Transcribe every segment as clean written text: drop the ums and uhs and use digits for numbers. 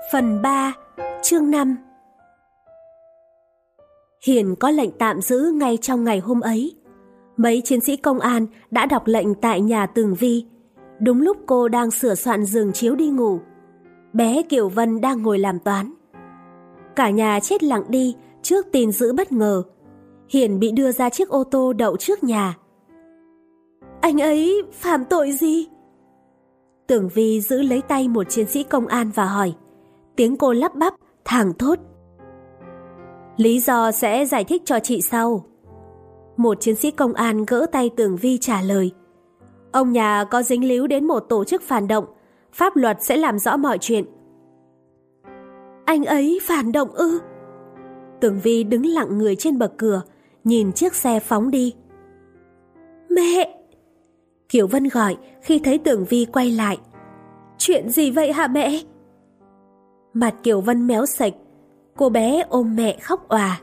Phần 3, chương 5. Hiền có lệnh tạm giữ ngay trong ngày hôm ấy. Mấy chiến sĩ công an đã đọc lệnh tại nhà Tường Vi. Đúng lúc cô đang sửa soạn giường chiếu đi ngủ, bé Kiều Vân đang ngồi làm toán. Cả nhà chết lặng đi trước tin dữ bất ngờ. Hiền bị đưa ra chiếc ô tô đậu trước nhà. Anh ấy phạm tội gì? Tường Vi giữ lấy tay một chiến sĩ công an và hỏi. Tiếng cô lắp bắp, thảng thốt. Lý do sẽ giải thích cho chị sau. Một chiến sĩ công an gỡ tay Tường Vi trả lời. Ông nhà có dính líu đến một tổ chức phản động, pháp luật sẽ làm rõ mọi chuyện. Anh ấy phản động ư? Tường Vi đứng lặng người trên bậc cửa, nhìn chiếc xe phóng đi. Mẹ! Kiều Vân gọi khi thấy Tường Vi quay lại. Chuyện gì vậy hả mẹ? Mặt Kiều Vân méo sạch, cô bé ôm mẹ khóc òa.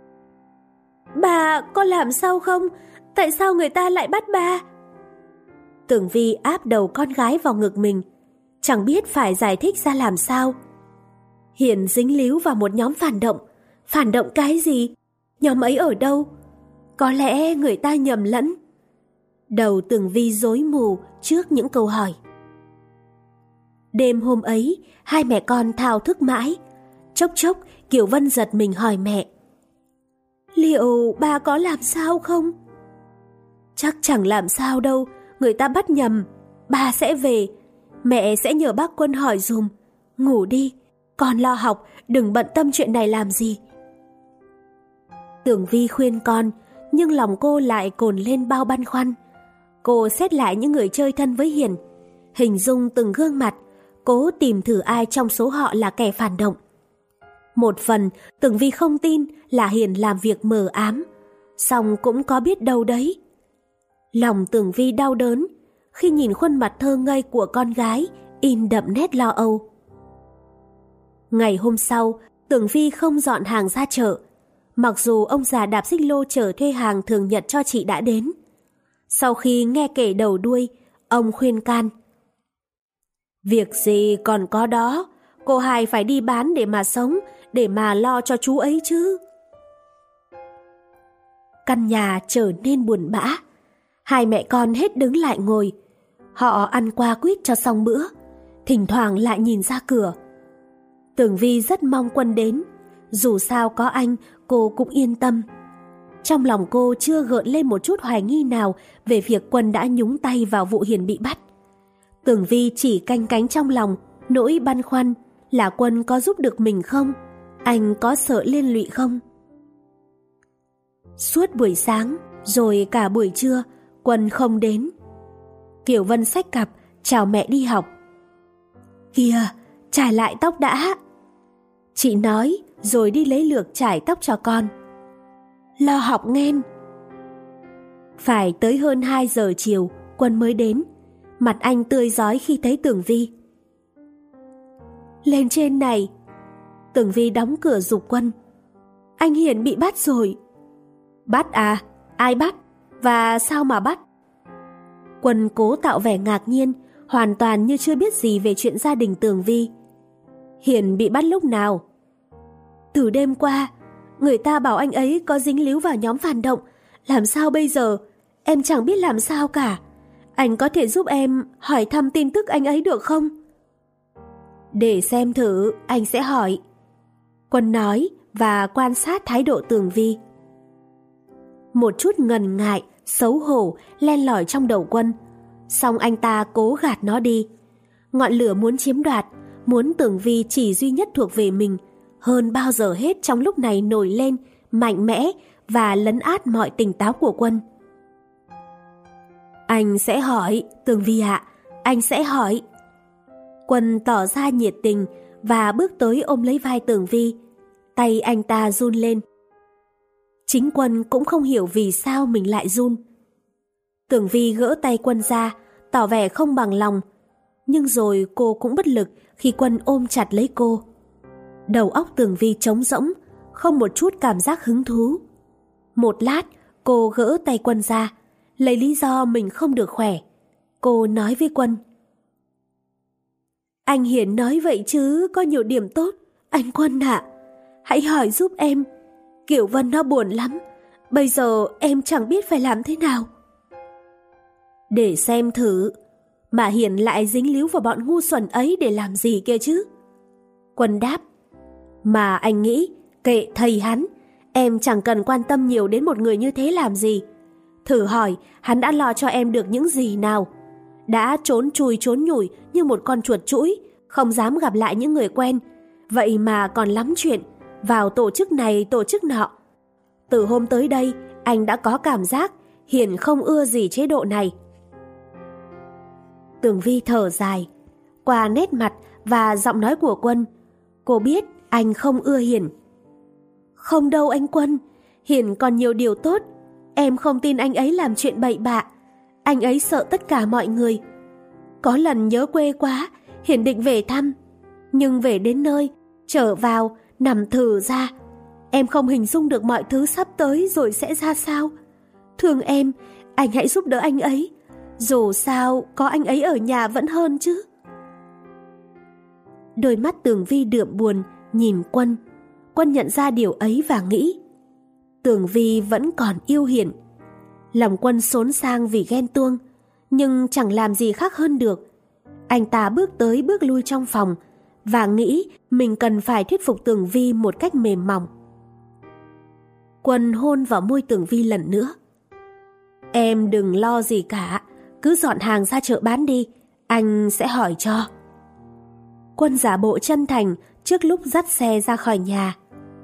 Bà có làm sao không? Tại sao người ta lại bắt bà? Tường Vi áp đầu con gái vào ngực mình, chẳng biết phải giải thích ra làm sao. Hiền dính líu vào một nhóm phản động. Phản động cái gì? Nhóm ấy ở đâu? Có lẽ người ta nhầm lẫn. Đầu Tường Vi rối mù trước những câu hỏi. Đêm hôm ấy, hai mẹ con thao thức mãi. Chốc chốc, Kiều Vân giật mình hỏi mẹ. Liệu bà có làm sao không? Chắc chẳng làm sao đâu, người ta bắt nhầm. Bà sẽ về, mẹ sẽ nhờ bác Quân hỏi dùm. Ngủ đi, con lo học, đừng bận tâm chuyện này làm gì. Tường Vi khuyên con, nhưng lòng cô lại cồn lên bao băn khoăn. Cô xét lại những người chơi thân với Hiền, hình dung từng gương mặt, cố tìm thử ai trong số họ là kẻ phản động. Một phần, Tường Vi không tin là Hiền làm việc mờ ám, song cũng có biết đâu đấy. Lòng Tường Vi đau đớn khi nhìn khuôn mặt thơ ngây của con gái in đậm nét lo âu. Ngày hôm sau, Tường Vi không dọn hàng ra chợ, mặc dù ông già đạp xích lô chở thuê hàng thường nhật cho chị đã đến. Sau khi nghe kể đầu đuôi, ông khuyên can. Việc gì còn có đó, cô hai phải đi bán để mà sống, để mà lo cho chú ấy chứ. Căn nhà trở nên buồn bã. Hai mẹ con hết đứng lại ngồi. Họ ăn qua quýt cho xong bữa, thỉnh thoảng lại nhìn ra cửa. Tường Vi rất mong Quân đến, dù sao có anh cô cũng yên tâm. Trong lòng cô chưa gợn lên một chút hoài nghi nào về việc Quân đã nhúng tay vào vụ Hiền bị bắt. Tường Vi chỉ canh cánh trong lòng nỗi băn khoăn là Quân có giúp được mình không, anh có sợ liên lụy không. Suốt buổi sáng rồi cả buổi trưa, Quân không đến. Kiều Vân xách cặp chào mẹ đi học. Kìa, chải lại tóc đã, chị nói rồi đi lấy lược chải tóc cho con. Lo học nghen. Phải tới hơn 2 giờ chiều, Quân mới đến. Mặt anh tươi rói khi thấy Tường Vi. Lên trên này. Tường Vi đóng cửa giục Quân. Anh Hiền bị bắt rồi. Bắt à? Ai bắt? Và sao mà bắt? Quân cố tạo vẻ ngạc nhiên, hoàn toàn như chưa biết gì về chuyện gia đình Tường Vi. Hiền bị bắt lúc nào? Từ đêm qua. Người ta bảo anh ấy có dính líu vào nhóm phản động. Làm sao bây giờ? Em chẳng biết làm sao cả. Anh có thể giúp em hỏi thăm tin tức anh ấy được không? Để xem thử, anh sẽ hỏi. Quân nói và quan sát thái độ Tường Vi. Một chút ngần ngại, xấu hổ len lỏi trong đầu Quân, song anh ta cố gạt nó đi. Ngọn lửa muốn chiếm đoạt, muốn Tường Vi chỉ duy nhất thuộc về mình, hơn bao giờ hết trong lúc này nổi lên, mạnh mẽ và lấn át mọi tỉnh táo của Quân. Anh sẽ hỏi, Tường Vi ạ, anh sẽ hỏi. Quân tỏ ra nhiệt tình và bước tới ôm lấy vai Tường Vi. Tay anh ta run lên. Chính Quân cũng không hiểu vì sao mình lại run. Tường Vi gỡ tay Quân ra, tỏ vẻ không bằng lòng. Nhưng rồi cô cũng bất lực khi Quân ôm chặt lấy cô. Đầu óc Tường Vi trống rỗng, không một chút cảm giác hứng thú. Một lát, cô gỡ tay Quân ra, lấy lý do mình không được khỏe. Cô nói với Quân. Anh Hiền nói vậy chứ có nhiều điểm tốt. Anh Quân ạ, hãy hỏi giúp em. Kiều Vân nó buồn lắm. Bây giờ em chẳng biết phải làm thế nào. Để xem thử. Mà Hiền lại dính líu vào bọn ngu xuẩn ấy để làm gì kia chứ? Quân đáp. Mà anh nghĩ, kệ thầy hắn. Em chẳng cần quan tâm nhiều đến một người như thế làm gì. Thử hỏi hắn đã lo cho em được những gì nào? Đã trốn chui trốn nhủi như một con chuột chũi, không dám gặp lại những người quen. Vậy mà còn lắm chuyện, vào tổ chức này tổ chức nọ. Từ hôm tới đây, anh đã có cảm giác Hiền không ưa gì chế độ này. Tường Vi thở dài. Qua nét mặt và giọng nói của Quân, cô biết anh không ưa Hiền. Không đâu anh Quân, Hiền còn nhiều điều tốt. Em không tin anh ấy làm chuyện bậy bạ. Anh ấy sợ tất cả mọi người. Có lần nhớ quê quá, Hiền định về thăm. Nhưng về đến nơi, trở vào, nằm thử ra. Em không hình dung được mọi thứ sắp tới rồi sẽ ra sao. Thương em, anh hãy giúp đỡ anh ấy. Dù sao, có anh ấy ở nhà vẫn hơn chứ. Đôi mắt Tường Vi đượm buồn, nhìn Quân. Quân nhận ra điều ấy và nghĩ, Tường Vi vẫn còn yêu Hiền. Lòng Quân xốn sang vì ghen tuông, nhưng chẳng làm gì khác hơn được. Anh ta bước tới bước lui trong phòng và nghĩ mình cần phải thuyết phục Tường Vi một cách mềm mỏng. Quân hôn vào môi Tường Vi lần nữa. Em đừng lo gì cả, cứ dọn hàng ra chợ bán đi, anh sẽ hỏi cho. Quân giả bộ chân thành trước lúc dắt xe ra khỏi nhà.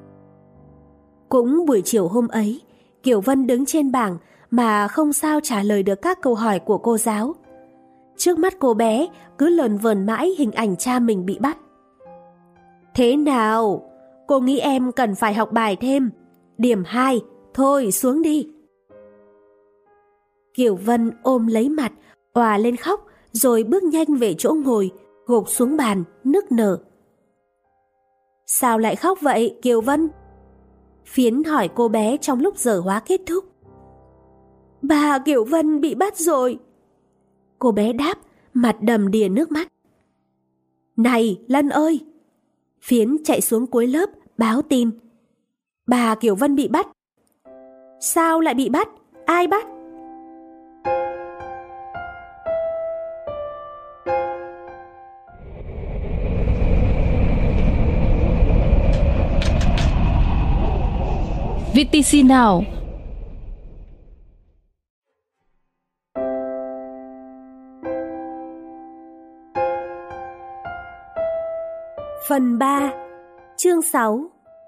Cũng buổi chiều hôm ấy, Kiều Vân đứng trên bảng mà không sao trả lời được các câu hỏi của cô giáo. Trước mắt cô bé cứ lờn vờn mãi hình ảnh cha mình bị bắt. Thế nào? Cô nghĩ em cần phải học bài thêm. Điểm 2, thôi xuống đi. Kiều Vân ôm lấy mặt, òa lên khóc rồi bước nhanh về chỗ ngồi, gục xuống bàn, nức nở. Sao lại khóc vậy Kiều Vân? Phiến hỏi cô bé trong lúc giờ hóa kết thúc. Bà Kiều Vân bị bắt rồi. Cô bé đáp, mặt đầm đìa nước mắt. Này Lân ơi! Phiến chạy xuống cuối lớp báo tin. Bà Kiều Vân bị bắt. Sao lại bị bắt? Ai bắt? VTC Now. Phần 3, chương 6.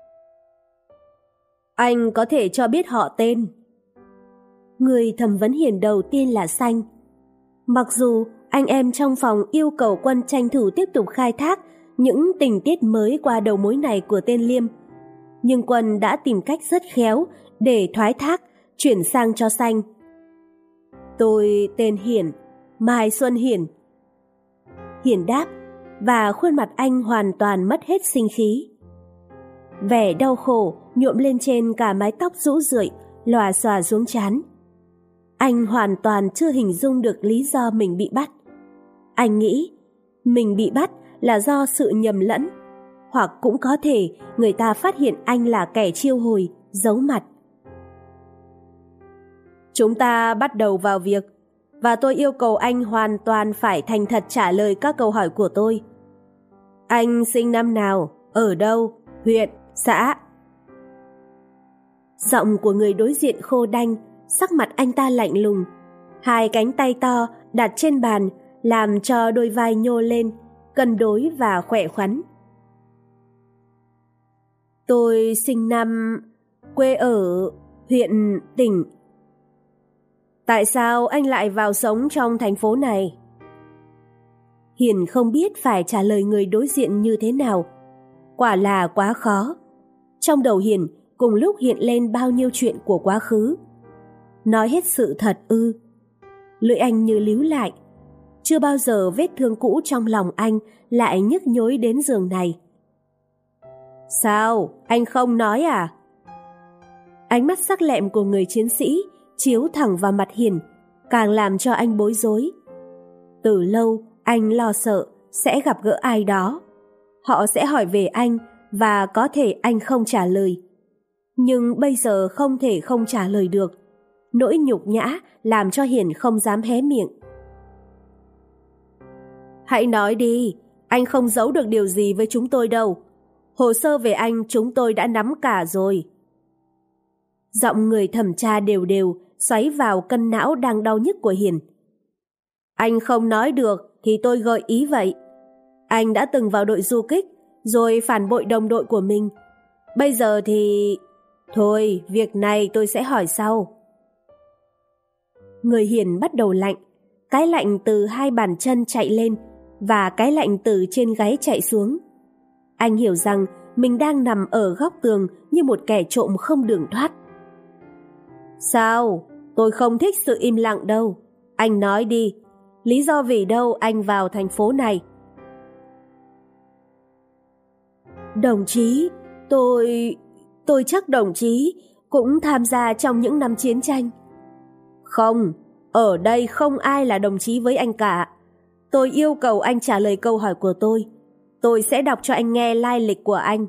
Anh có thể cho biết họ tên. Người thẩm vấn Hiền đầu tiên là Xanh. Mặc dù anh em trong phòng yêu cầu Quân tranh thủ tiếp tục khai thác những tình tiết mới qua đầu mối này của tên Liêm, nhưng Quân đã tìm cách rất khéo để thoái thác, chuyển sang cho Xanh. Tôi tên Hiển, Mai Xuân Hiển. Hiển đáp, và khuôn mặt anh hoàn toàn mất hết sinh khí. Vẻ đau khổ nhuộm lên trên cả mái tóc rũ rượi, lòa xòa xuống trán. Anh hoàn toàn chưa hình dung được lý do mình bị bắt. Anh nghĩ mình bị bắt là do sự nhầm lẫn, hoặc cũng có thể người ta phát hiện anh là kẻ chiêu hồi, giấu mặt. Chúng ta bắt đầu vào việc, và tôi yêu cầu anh hoàn toàn phải thành thật trả lời các câu hỏi của tôi. Anh sinh năm nào, ở đâu, huyện, xã? Giọng của người đối diện khô đanh, sắc mặt anh ta lạnh lùng. Hai cánh tay to đặt trên bàn làm cho đôi vai nhô lên, cân đối và khỏe khoắn. Tôi sinh năm, quê ở, huyện, tỉnh. Tại sao anh lại vào sống trong thành phố này? Hiền không biết phải trả lời người đối diện như thế nào. Quả là quá khó. Trong đầu Hiền cùng lúc hiện lên bao nhiêu chuyện của quá khứ. Nói hết sự thật ư? Lưỡi anh như líu lại. Chưa bao giờ vết thương cũ trong lòng anh lại nhức nhối đến giường này. Sao? Anh không nói à? Ánh mắt sắc lẹm của người chiến sĩ chiếu thẳng vào mặt Hiền, càng làm cho anh bối rối. Từ lâu anh lo sợ sẽ gặp gỡ ai đó. Họ sẽ hỏi về anh và có thể anh không trả lời. Nhưng bây giờ không thể không trả lời được. Nỗi nhục nhã làm cho Hiền không dám hé miệng. Hãy nói đi, anh không giấu được điều gì với chúng tôi đâu. Hồ sơ về anh chúng tôi đã nắm cả rồi. Giọng người thẩm tra đều đều xoáy vào cân não đang đau nhức của Hiền. Anh không nói được thì tôi gợi ý vậy. Anh đã từng vào đội du kích rồi phản bội đồng đội của mình. Bây giờ thì... Thôi, việc này tôi sẽ hỏi sau. Người Hiền bắt đầu lạnh. Cái lạnh từ hai bàn chân chạy lên và cái lạnh từ trên gáy chạy xuống. Anh hiểu rằng mình đang nằm ở góc tường như một kẻ trộm không đường thoát. Sao? Tôi không thích sự im lặng đâu. Anh nói đi. Lý do vì đâu anh vào thành phố này? Đồng chí, tôi chắc đồng chí cũng tham gia trong những năm chiến tranh. Không, ở đây không ai là đồng chí với anh cả. Tôi yêu cầu anh trả lời câu hỏi của tôi. Tôi sẽ đọc cho anh nghe lai lịch của anh.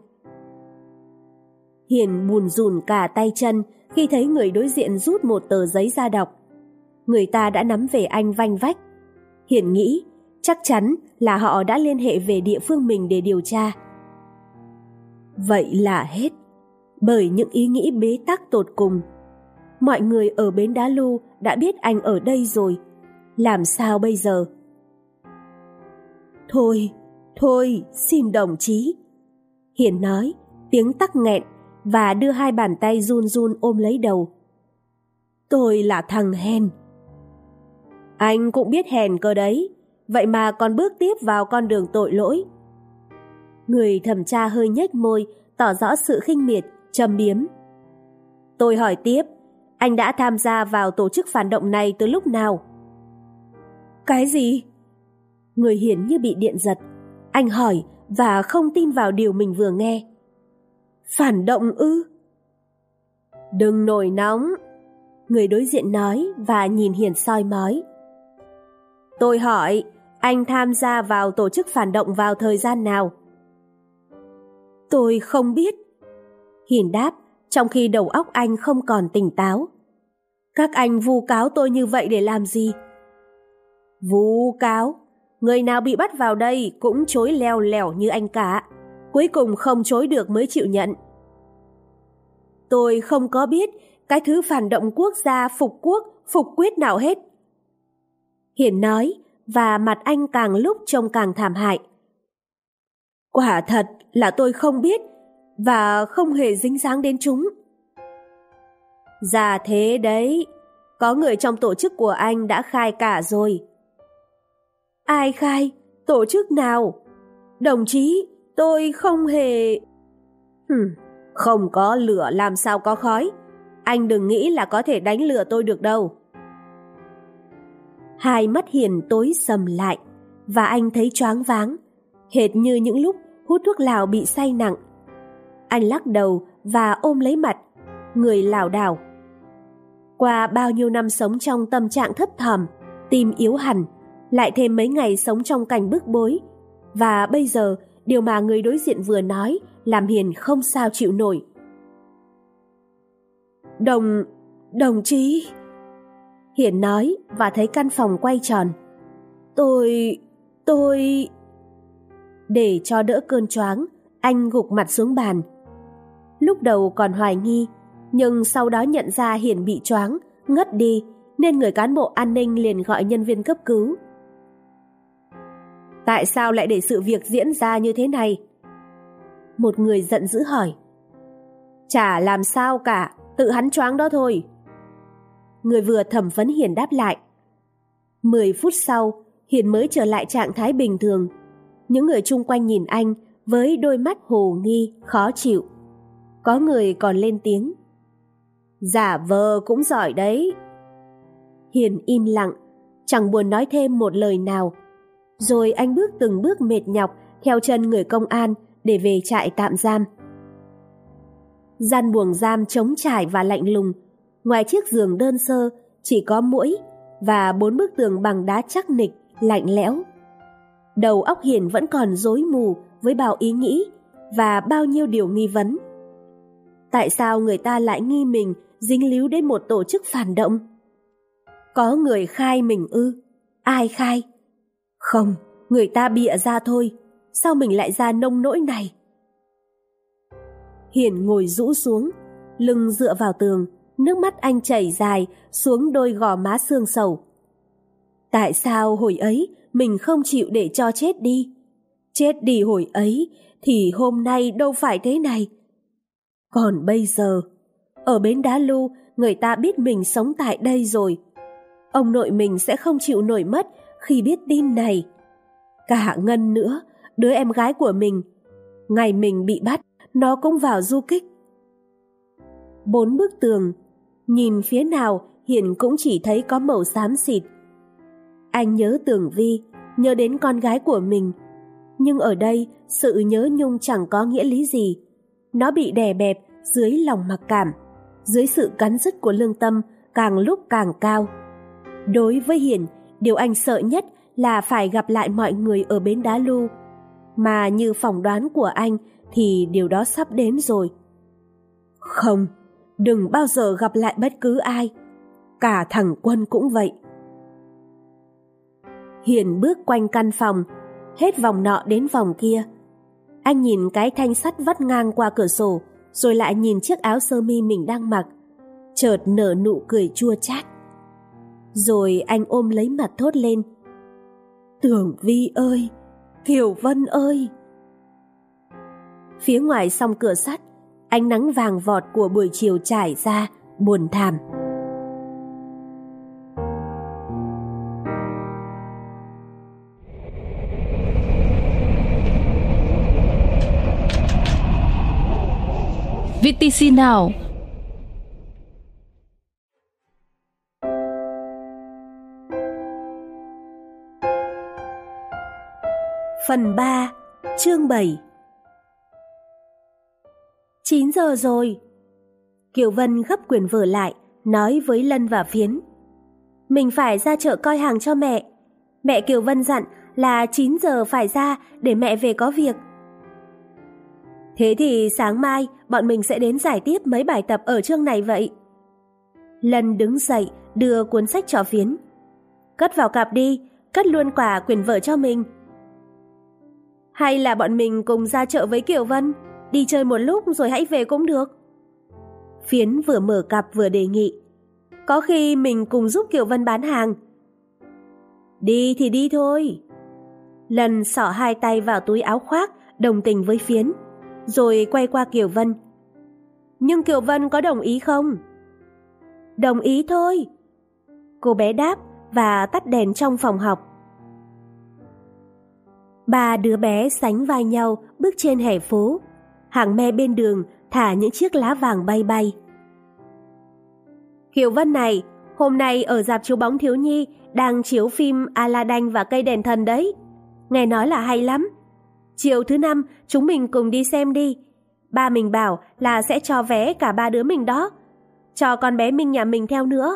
Hiền bùn rùn cả tay chân khi thấy người đối diện rút một tờ giấy ra đọc. Người ta đã nắm về anh vanh vách. Hiền nghĩ chắc chắn là họ đã liên hệ về địa phương mình để điều tra. Vậy là hết. Bởi những ý nghĩ bế tắc tột cùng. Mọi người ở bến Đá Lu đã biết anh ở đây rồi. Làm sao bây giờ? Thôi, xin đồng chí. Hiền nói, tiếng tắc nghẹn và đưa hai bàn tay run run ôm lấy đầu. Tôi là thằng hèn. Anh cũng biết hèn cơ đấy, vậy mà còn bước tiếp vào con đường tội lỗi. Người thẩm tra hơi nhếch môi, tỏ rõ sự khinh miệt, châm biếm. Tôi hỏi tiếp, anh đã tham gia vào tổ chức phản động này từ lúc nào? Cái gì? Người Hiền như bị điện giật. Anh hỏi và không tin vào điều mình vừa nghe. Phản động ư? Đừng nổi nóng. Người đối diện nói và nhìn Hiền soi mói. Tôi hỏi, anh tham gia vào tổ chức phản động vào thời gian nào? Tôi không biết. Hiền đáp, trong khi đầu óc anh không còn tỉnh táo. Các anh vu cáo tôi như vậy để làm gì? Vu cáo? Người nào bị bắt vào đây cũng chối leo lẻo như anh cả. Cuối cùng không chối được mới chịu nhận. Tôi không có biết cái thứ phản động quốc gia phục quốc, phục quyết nào hết. Hiền nói và mặt anh càng lúc trông càng thảm hại. Quả thật là tôi không biết và không hề dính dáng đến chúng. Dạ thế đấy, có người trong tổ chức của anh đã khai cả rồi. Ai khai? Tổ chức nào? Đồng chí, tôi không hề... Không có lửa làm sao có khói. Anh đừng nghĩ là có thể đánh lừa tôi được đâu. Hai mắt Hiền tối sầm lại và anh thấy choáng váng, hệt như những lúc hút thuốc lào bị say nặng. Anh lắc đầu và ôm lấy mặt, người lảo đảo. Qua bao nhiêu năm sống trong tâm trạng thấp thỏm, tim yếu hẳn, lại thêm mấy ngày sống trong cảnh bức bối, và bây giờ điều mà người đối diện vừa nói làm Hiền không sao chịu nổi. Đồng chí... Hiền nói và thấy căn phòng quay tròn. Tôi... Để cho đỡ cơn choáng, anh gục mặt xuống bàn. Lúc đầu còn hoài nghi, nhưng sau đó nhận ra Hiền bị choáng, ngất đi, nên người cán bộ an ninh liền gọi nhân viên cấp cứu. Tại sao lại để sự việc diễn ra như thế này? Một người giận dữ hỏi. Chả làm sao cả, tự hắn choáng đó thôi. Người vừa thẩm vấn Hiền đáp lại. 10 phút sau, Hiền mới trở lại trạng thái bình thường. Những người chung quanh nhìn anh với đôi mắt hồ nghi, khó chịu. Có người còn lên tiếng. Giả vờ cũng giỏi đấy. Hiền im lặng, chẳng buồn nói thêm một lời nào. Rồi anh bước từng bước mệt nhọc theo chân người công an để về trại tạm giam. Gian buồng giam trống trải và lạnh lùng. Ngoài chiếc giường đơn sơ chỉ có muỗi và 4 bức tường bằng đá chắc nịch, lạnh lẽo. Đầu óc Hiền vẫn còn rối mù với bao ý nghĩ và bao nhiêu điều nghi vấn. Tại sao người ta lại nghi mình dính líu đến một tổ chức phản động? Có người khai mình ư? Ai khai? Không, người ta bịa ra thôi. Sao mình lại ra nông nỗi này? Hiền ngồi rũ xuống, lưng dựa vào tường, nước mắt anh chảy dài xuống đôi gò má xương sầu. Tại sao hồi ấy mình không chịu để cho chết đi? Chết đi hồi ấy thì hôm nay đâu phải thế này. Còn bây giờ, ở bến Đá Lu, người ta biết mình sống tại đây rồi. Ông nội mình sẽ không chịu nổi mất khi biết tin này. Cả Ngân nữa, đứa em gái của mình. Ngày mình bị bắt, nó cũng vào du kích. 4 bức tường, nhìn phía nào Hiền cũng chỉ thấy có màu xám xịt. Anh nhớ Tường Vi, nhớ đến con gái của mình. Nhưng ở đây, sự nhớ nhung chẳng có nghĩa lý gì. Nó bị đè bẹp dưới lòng mặc cảm, dưới sự cắn rứt của lương tâm càng lúc càng cao. Đối với Hiền, điều anh sợ nhất là phải gặp lại mọi người ở bến Đá Lu. Mà như phỏng đoán của anh thì điều đó sắp đến rồi. Không, đừng bao giờ gặp lại bất cứ ai. Cả thằng Quân cũng vậy. Hiền bước quanh căn phòng, hết vòng nọ đến vòng kia. Anh nhìn cái thanh sắt vắt ngang qua cửa sổ, rồi lại nhìn chiếc áo sơ mi mình đang mặc, chợt nở nụ cười chua chát. Rồi anh ôm lấy mặt thốt lên: Tường Vi ơi, Kiều Vân ơi. Phía ngoài song cửa sắt, ánh nắng vàng vọt của buổi chiều trải ra, buồn thảm. VTC Now. Phần 3, chương 7. 9 giờ rồi. Kiều Vân gấp quyển vở lại, nói với Lân và Phiến: Mình phải ra chợ coi hàng cho mẹ. Mẹ Kiều Vân dặn là 9 giờ phải ra để mẹ về có việc. Thế thì sáng mai bọn mình sẽ đến giải tiếp mấy bài tập ở chương này vậy. Lân đứng dậy đưa cuốn sách cho Phiến: Cất vào cặp đi, cất luôn quả quyển vở cho mình. Hay là bọn mình cùng ra chợ với Kiều Vân, đi chơi một lúc rồi hãy về cũng được. Phiến vừa mở cặp vừa đề nghị: Có khi mình cùng giúp Kiều Vân bán hàng. Đi thì đi thôi. Lân xỏ 2 tay vào túi áo khoác, đồng tình với Phiến, rồi quay qua Kiều Vân: Nhưng Kiều Vân có đồng ý không? Đồng ý thôi. Cô bé đáp và tắt đèn trong phòng học. 3 đứa bé sánh vai nhau bước trên hè phố. Hàng me bên đường thả những chiếc lá vàng bay bay. Kiều Vân này, hôm nay ở rạp chiếu bóng thiếu nhi đang chiếu phim Aladdin và cây đèn thần đấy. Nghe nói là hay lắm. Chiều thứ 5 chúng mình cùng đi xem đi. Ba mình bảo là sẽ cho vé cả 3 đứa mình đó. Cho con bé Minh nhà mình theo nữa.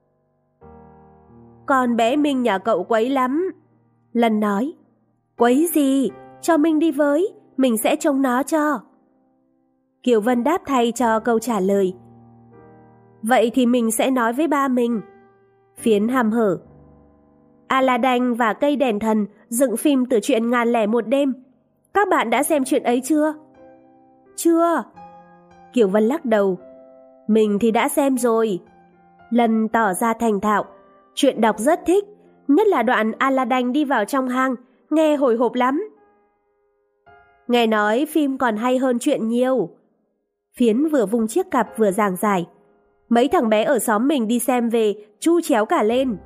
Con bé Minh nhà cậu quấy lắm. Lân nói: Quấy gì, cho Minh đi với, mình sẽ trông nó cho. Kiều Vân đáp thay cho câu trả lời: Vậy thì mình sẽ nói với ba mình. Phiến hăm hở: Aladdin và cây đèn thần dựng phim từ truyện Ngàn lẻ một đêm. Các bạn đã xem chuyện ấy chưa? Chưa. Kiều Vân lắc đầu: Mình thì đã xem rồi. Lân tỏ ra thành thạo: Chuyện đọc rất thích, nhất là đoạn Aladdin đi vào trong hang, nghe hồi hộp lắm. Nghe nói phim còn hay hơn chuyện nhiều. Phiến vừa vung chiếc cặp vừa giảng giải: Mấy thằng bé ở xóm mình đi xem về, chu chéo cả lên.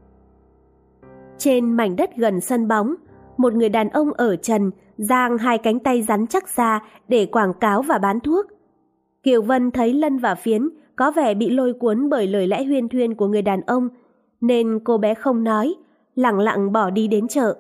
Trên mảnh đất gần sân bóng, một người đàn ông ở trần giang 2 cánh tay rắn chắc ra để quảng cáo và bán thuốc. Kiều Vân thấy Lân và Phiến có vẻ bị lôi cuốn bởi lời lẽ huyên thuyên của người đàn ông, nên cô bé không nói, lẳng lặng bỏ đi đến chợ.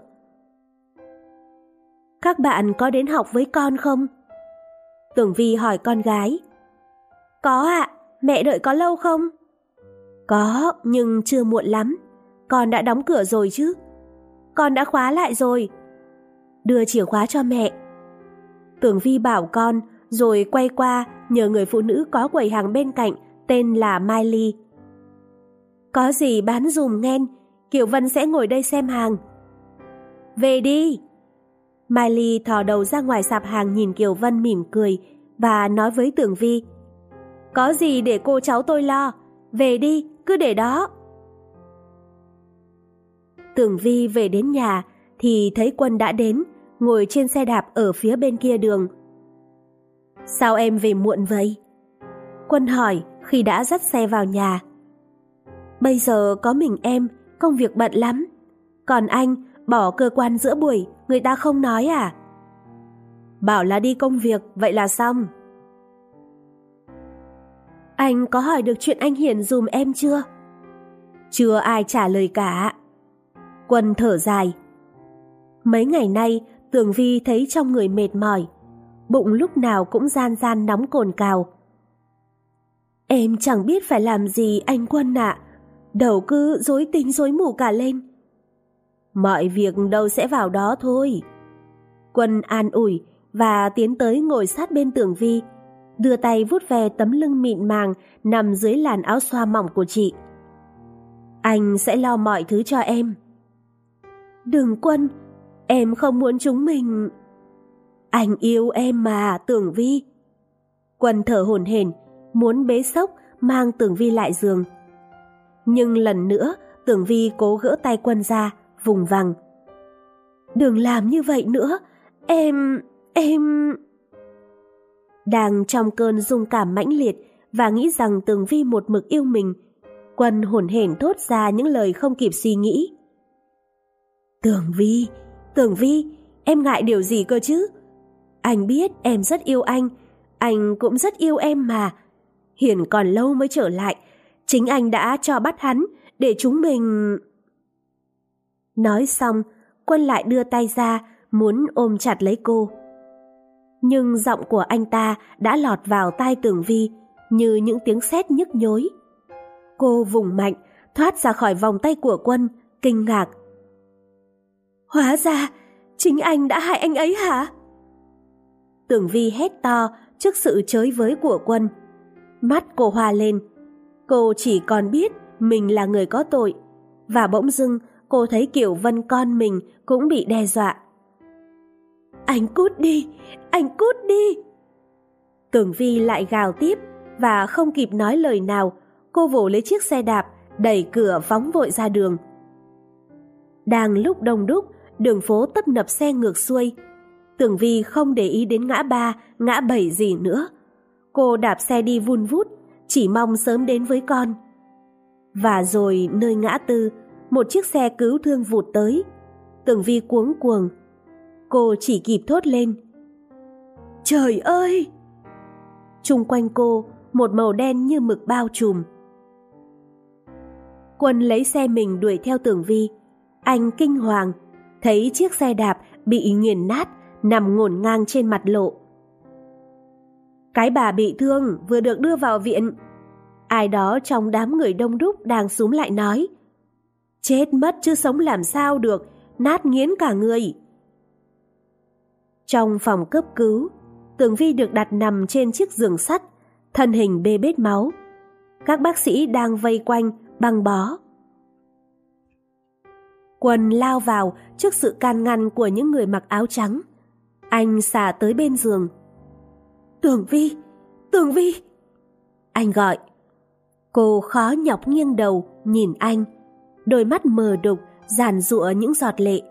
Các bạn có đến học với con không? Tưởng Vi hỏi con gái. Có ạ, mẹ đợi có lâu không? Có, nhưng chưa muộn lắm. Con đã đóng cửa rồi chứ? Con đã khóa lại rồi. đưa chìa khóa cho mẹ. Tưởng Vi bảo con, rồi quay qua nhờ người phụ nữ có quầy hàng bên cạnh tên là Mai Ly. Có gì bán dùm nghen, Kiều Vân sẽ ngồi đây xem hàng. Về đi. Mai Ly thò đầu ra ngoài sạp hàng nhìn Kiều Vân mỉm cười và nói với Tưởng Vi. Có gì để cô cháu tôi lo, về đi, cứ để đó. Tưởng Vi về đến nhà thì thấy Quân đã đến, ngồi trên xe đạp ở phía bên kia đường. Sao em về muộn vậy? Quân hỏi khi đã dắt xe vào nhà. Bây giờ có mình em, công việc bận lắm. Còn anh, bỏ cơ quan giữa buổi, người ta không nói à? Bảo là đi công việc, vậy là xong. Anh có hỏi được chuyện anh Hiển dùm em chưa? Chưa ai trả lời cả. Quân thở dài. Mấy ngày nay, Tưởng Vi thấy trong người mệt mỏi, bụng lúc nào cũng gian gian nóng cồn cào. Em chẳng biết phải làm gì anh Quân ạ, đầu cứ rối tinh rối mù cả lên. Mọi việc đâu sẽ vào đó thôi. Quân an ủi và tiến tới ngồi sát bên Tưởng Vi, đưa tay vuốt ve tấm lưng mịn màng nằm dưới làn áo xoa mỏng của chị. Anh sẽ lo mọi thứ cho em. Đừng Quân, em không muốn chúng mình. Anh yêu em mà, Tưởng Vi. Quân thở hổn hển, muốn bế xốc mang Tưởng Vi lại giường. Nhưng lần nữa, Tưởng Vi cố gỡ tay Quân ra, vùng vằng. Đừng làm như vậy nữa, em... Đang trong cơn rung cảm mãnh liệt và nghĩ rằng Tưởng Vi một mực yêu mình, Quân hổn hển thốt ra những lời không kịp suy nghĩ. Tưởng Vi, em ngại điều gì cơ chứ? Anh biết em rất yêu anh cũng rất yêu em mà. Hiển còn lâu mới trở lại, chính anh đã cho bắt hắn để chúng mình... Nói xong, Quân lại đưa tay ra, muốn ôm chặt lấy cô. Nhưng giọng của anh ta đã lọt vào tai Tưởng Vi như những tiếng sét nhức nhối. Cô vùng mạnh, thoát ra khỏi vòng tay của Quân, kinh ngạc. Hóa ra, chính anh đã hại anh ấy hả? Tưởng Vi hét to trước sự chới với của Quân. Mắt cô hoa lên. Cô chỉ còn biết mình là người có tội. Và bỗng dưng cô thấy Kiều Vân con mình cũng bị đe dọa. Anh cút đi! Anh cút đi! Tưởng Vi lại gào tiếp và không kịp nói lời nào, cô vồ lấy chiếc xe đạp, đẩy cửa phóng vội ra đường. Đang lúc đông đúc, đường phố tấp nập xe ngược xuôi. Tưởng Vi không để ý đến ngã ba, ngã bảy gì nữa. Cô đạp xe đi vun vút, chỉ mong sớm đến với con. Và rồi nơi ngã tư, một chiếc xe cứu thương vụt tới. Tưởng Vi cuống cuồng. Cô chỉ kịp thốt lên. Trời ơi! Chung quanh cô, một màu đen như mực bao trùm. Quân lấy xe mình đuổi theo Tưởng Vi. Anh kinh hoàng, thấy chiếc xe đạp bị nghiền nát, nằm ngổn ngang trên mặt lộ. Cái bà bị thương vừa được đưa vào viện. Ai đó trong đám người đông đúc đang xúm lại nói. Chết mất chứ sống làm sao được, nát nghiến cả người. Trong phòng cấp cứu, Tưởng Vi được đặt nằm trên chiếc giường sắt, thân hình bê bết máu. Các bác sĩ đang vây quanh, băng bó. Quân lao vào trước sự can ngăn của những người mặc áo trắng. Anh xả tới bên giường. Tưởng Vi! Tưởng Vi! Anh gọi. Cô khó nhọc nghiêng đầu nhìn anh, đôi mắt mờ đục giàn giụa những giọt lệ.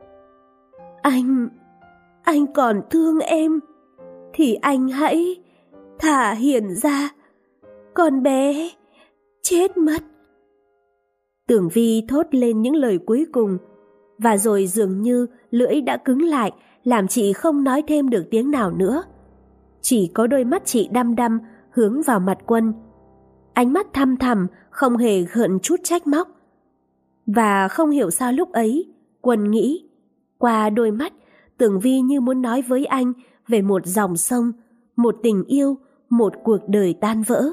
Anh còn thương em thì anh hãy thả Hiển ra, con bé chết mất. Tưởng Vi thốt lên những lời cuối cùng, và rồi dường như lưỡi đã cứng lại, làm chị không nói thêm được tiếng nào nữa. Chỉ có đôi mắt chị đăm đăm hướng vào mặt Quân. Ánh mắt thăm thẳm, không hề gợn chút trách móc. Và không hiểu sao lúc ấy, Quân nghĩ, qua đôi mắt, Tưởng Vi như muốn nói với anh về một dòng sông, một tình yêu, một cuộc đời tan vỡ.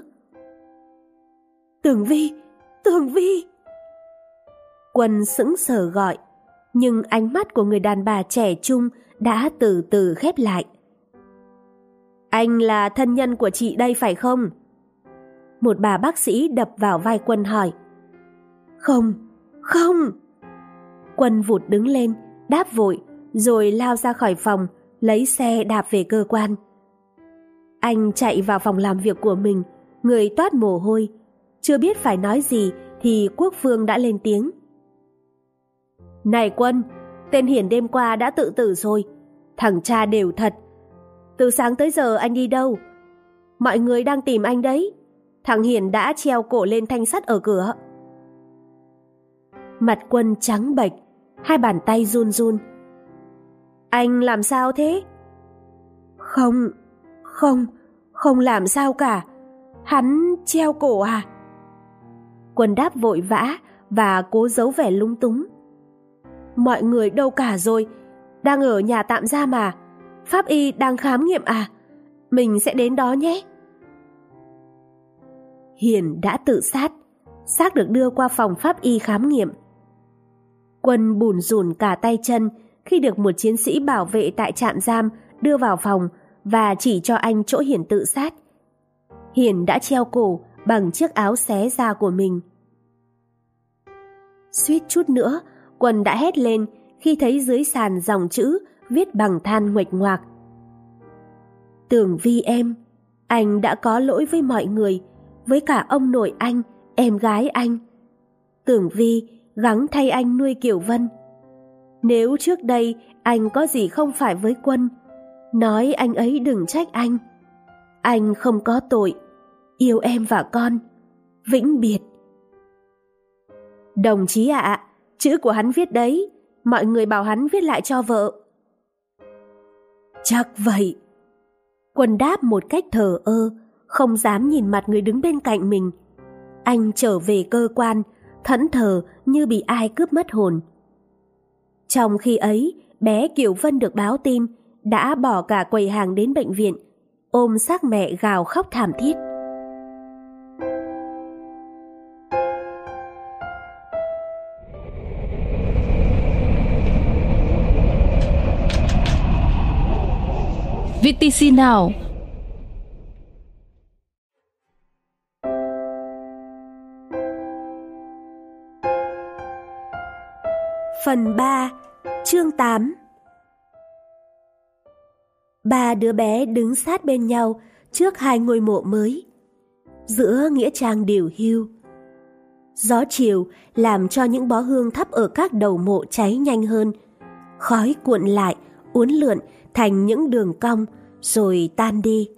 Tưởng Vi! Tưởng Vi! Quân sững sờ gọi, nhưng ánh mắt của người đàn bà trẻ trung đã từ từ khép lại. Anh là thân nhân của chị đây phải không? Một bà bác sĩ đập vào vai Quân hỏi. Không, không. Quân vụt đứng lên, đáp vội, rồi lao ra khỏi phòng, lấy xe đạp về cơ quan. Anh chạy vào phòng làm việc của mình, người toát mồ hôi. Chưa biết phải nói gì thì Quốc Phương đã lên tiếng. Này Quân, tên Hiển đêm qua đã tự tử rồi. Thằng cha đều thật. Từ sáng tới giờ anh đi đâu? Mọi người đang tìm anh đấy. Thằng Hiển đã treo cổ lên thanh sắt ở cửa. Mặt Quân trắng bệch, hai bàn tay run run. Anh làm sao thế? Không làm sao cả. Hắn treo cổ à? Quân đáp vội vã và cố giấu vẻ lúng túng. Mọi người đâu cả rồi? Đang ở nhà tạm giam mà. Pháp y đang khám nghiệm à? Mình sẽ đến đó nhé. Hiền đã tự sát, xác được đưa qua phòng pháp y khám nghiệm. Quân bủn rủn cả tay chân khi được một chiến sĩ bảo vệ tại trạm giam đưa vào phòng và chỉ cho anh chỗ Hiền tự sát. Hiền đã treo cổ bằng chiếc áo xé da của mình. Suýt chút nữa, Quân đã hét lên khi thấy dưới sàn dòng chữ viết bằng than nguệch ngoạc. Tường Vi em, anh đã có lỗi với mọi người, với cả ông nội anh, em gái anh. Tường Vi gắng thay anh nuôi Kiều Vân. Nếu trước đây anh có gì không phải với Quân, nói anh ấy đừng trách anh. Anh không có tội, yêu em và con. Vĩnh biệt. Đồng chí ạ, chữ của hắn viết đấy, mọi người bảo hắn viết lại cho vợ. Chắc vậy. Quân đáp một cách thờ ơ, không dám nhìn mặt người đứng bên cạnh mình. Anh trở về cơ quan, thẫn thờ như bị ai cướp mất hồn. Trong khi ấy, bé Kiều Vân được báo tin đã bỏ cả quầy hàng đến bệnh viện, ôm xác mẹ gào khóc thảm thiết. VTC Now. Phần 3, chương 8. Ba đứa bé đứng sát bên nhau trước hai ngôi mộ mới, giữa nghĩa trang điều hưu. Gió chiều làm cho những bó hương thắp ở các đầu mộ cháy nhanh hơn, khói cuộn lại, uốn lượn thành những đường cong rồi tan đi.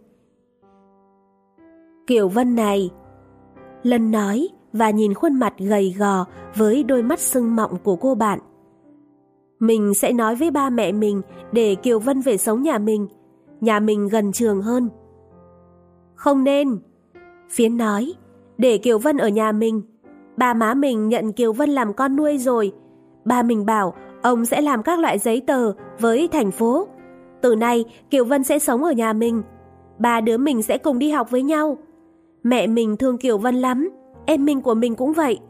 Kiều Vân này, Lân nói và nhìn khuôn mặt gầy gò với đôi mắt sưng mọng của cô bạn. Mình sẽ nói với ba mẹ mình để Kiều Vân về sống nhà mình gần trường hơn. Không nên, Phiến nói, để Kiều Vân ở nhà mình. Ba má mình nhận Kiều Vân làm con nuôi rồi. Ba mình bảo ông sẽ làm các loại giấy tờ với thành phố. Từ nay Kiều Vân sẽ sống ở nhà mình. Ba đứa mình sẽ cùng đi học với nhau. Mẹ mình thương Kiều Vân lắm, em mình của mình cũng vậy.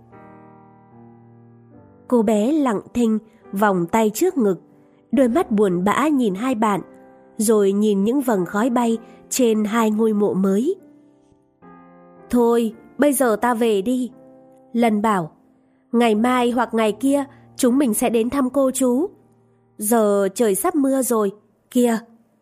Cô bé lặng thinh, vòng tay trước ngực, đôi mắt buồn bã nhìn hai bạn, rồi nhìn những vầng khói bay trên hai ngôi mộ mới. Thôi, bây giờ ta về đi. Lân bảo, ngày mai hoặc ngày kia chúng mình sẽ đến thăm cô chú. Giờ trời sắp mưa rồi, kìa.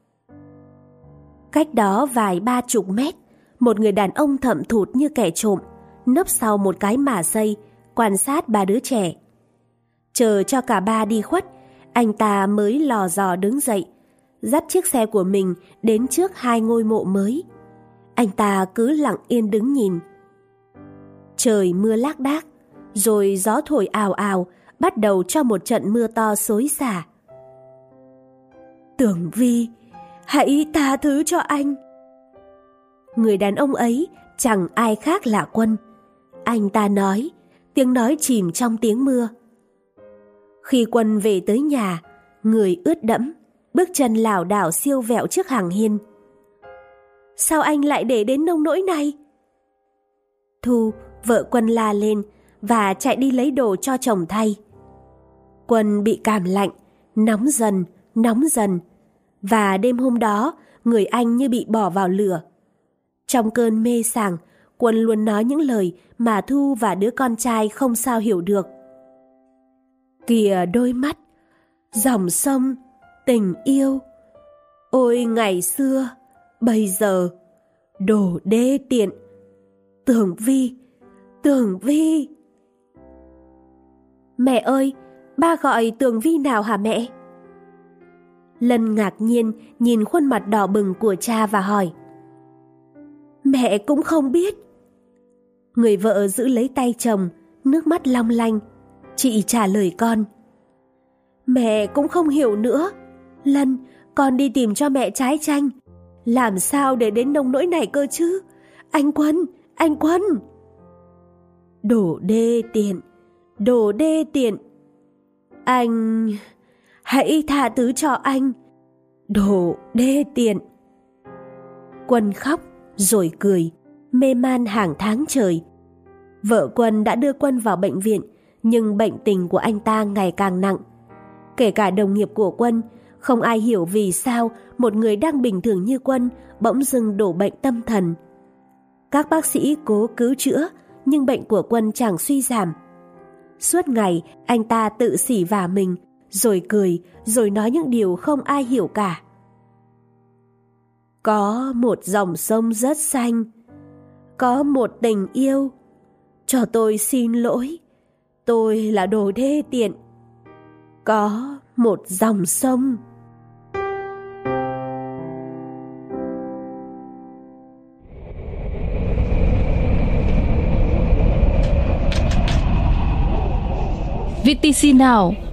Cách đó vài 30 mét, một người đàn ông thậm thụt như kẻ trộm, nấp sau một cái mả dây, quan sát ba đứa trẻ. Chờ cho cả ba đi khuất, anh ta mới lò dò đứng dậy, dắt chiếc xe của mình đến trước hai ngôi mộ mới. Anh ta cứ lặng yên đứng nhìn. Trời mưa lác đác, rồi gió thổi ào ào, bắt đầu cho một trận mưa to xối xả. Tường Vi, hãy tha thứ cho anh. Người đàn ông ấy chẳng ai khác là Quân. Anh ta nói, tiếng nói chìm trong tiếng mưa. Khi Quân về tới nhà, người ướt đẫm, bước chân lảo đảo siêu vẹo trước hàng hiên. Sao anh lại để đến nông nỗi này? Thu, vợ Quân la lên và chạy đi lấy đồ cho chồng thay. Quân bị cảm lạnh, nóng dần, nóng dần. Và đêm hôm đó, người anh như bị bỏ vào lửa. Trong cơn mê sảng, Quân luôn nói những lời mà Thu và đứa con trai không sao hiểu được. Kìa đôi mắt, dòng sông, tình yêu. Ôi ngày xưa, bây giờ, đồ đê tiện. Tường Vi, Tường Vi. Mẹ ơi, ba gọi Tường Vi nào hả mẹ? Lân ngạc nhiên nhìn khuôn mặt đỏ bừng của cha và hỏi. Mẹ cũng không biết. Người vợ giữ lấy tay chồng, nước mắt long lanh. Chị trả lời con. Mẹ cũng không hiểu nữa. Lân, con đi tìm cho mẹ trái chanh. Làm sao để đến nông nỗi này cơ chứ? Anh Quân, anh Quân. Đồ đê tiện, đồ đê tiện. Anh... hãy tha thứ cho anh. Đồ đê tiện. Quân khóc rồi cười, mê man hàng tháng trời. Vợ Quân đã đưa Quân vào bệnh viện, nhưng bệnh tình của anh ta ngày càng nặng. Kể cả đồng nghiệp của Quân, không ai hiểu vì sao một người đang bình thường như Quân bỗng dưng đổ bệnh tâm thần. Các bác sĩ cố cứu chữa, nhưng bệnh của Quân chẳng suy giảm. Suốt ngày anh ta tự xỉ vả mình, rồi cười, rồi nói những điều không ai hiểu cả. Có một dòng sông rất xanh, có một tình yêu. Cho tôi xin lỗi, tôi là đồ đê tiện. Có một dòng sông. VTC Now